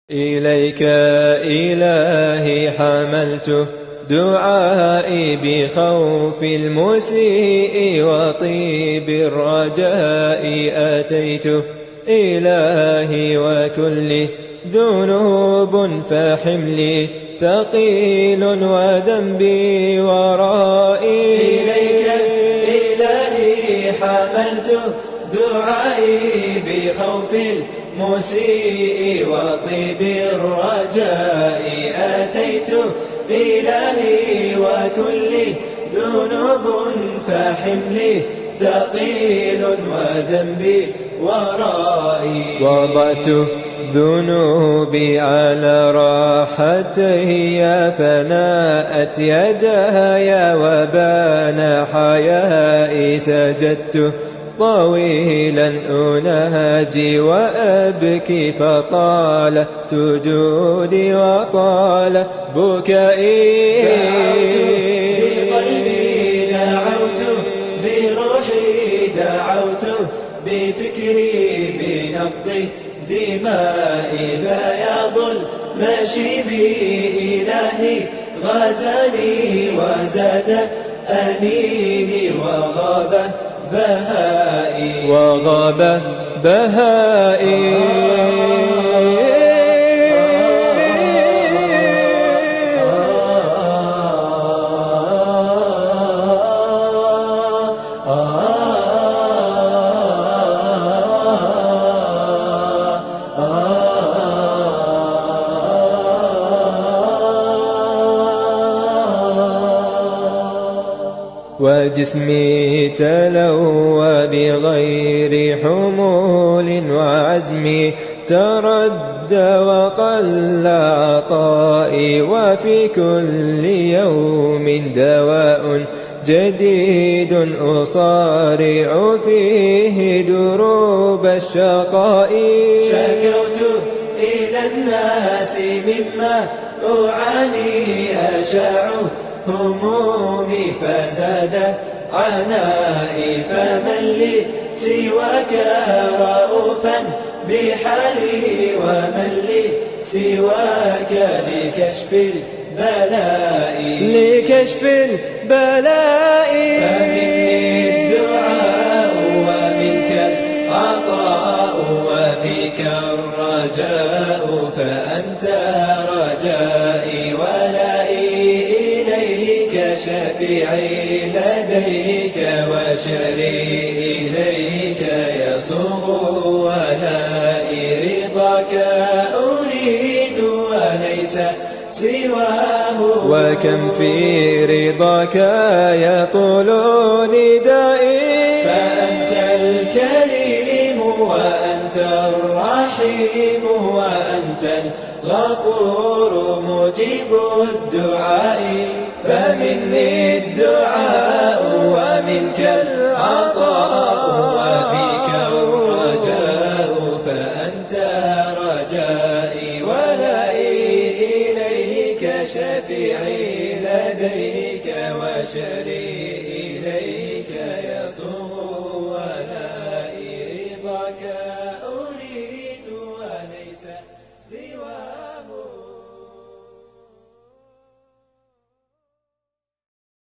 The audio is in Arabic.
إليك إلهي حملت دعائي بخوف المسيء وطيب الرجاء أتيت إلهي وكل ذنوب فحملي ثقيل وذنبي ورائي. إليك إلهي حملت دعائي بخوف المسيء وطيب الرجاء أتيت إلهي وكل ذنوب فحملي ثقيل وذنبي ورائي. وضعت ذنوبي على راحتي فناءت يداي وبان حيائي. سجدت طويلا أناجي وأبكي فطال سجودي وطال بكائي. بقلبي دعوت بروحي دعوت بفكري بنبض دمائي. بياض المشي بإلهي غزاني وزاد أنيني وغاب بهائي. وغاب بهائي. وجسمي تلوى بغير حمول وعزمي تردى وقل عطائي. وفي كل يوم دواء جديد أصارع فيه دروب الشقاء. شكوت إلى الناس مما أعاني أشاع همومي فزاد عنائي. فمن لي سواك رؤوفا بحالي ومن لي سواك لكشف البلاء. لكشف البلاء. فمني الدعاء ومنك العطاء وفيك الرجاء. فأنت رجائي ولائي إليك شفيعي لديك وشري إليك يصوغ ولائي. رضاك أريد وليس سواه. وكم في رضاك يطول ندائي. فأنت الكريم وأنت الرحيم وأنت الغفور مجيب الدعاء. فمني الدعاء ومنك العطاء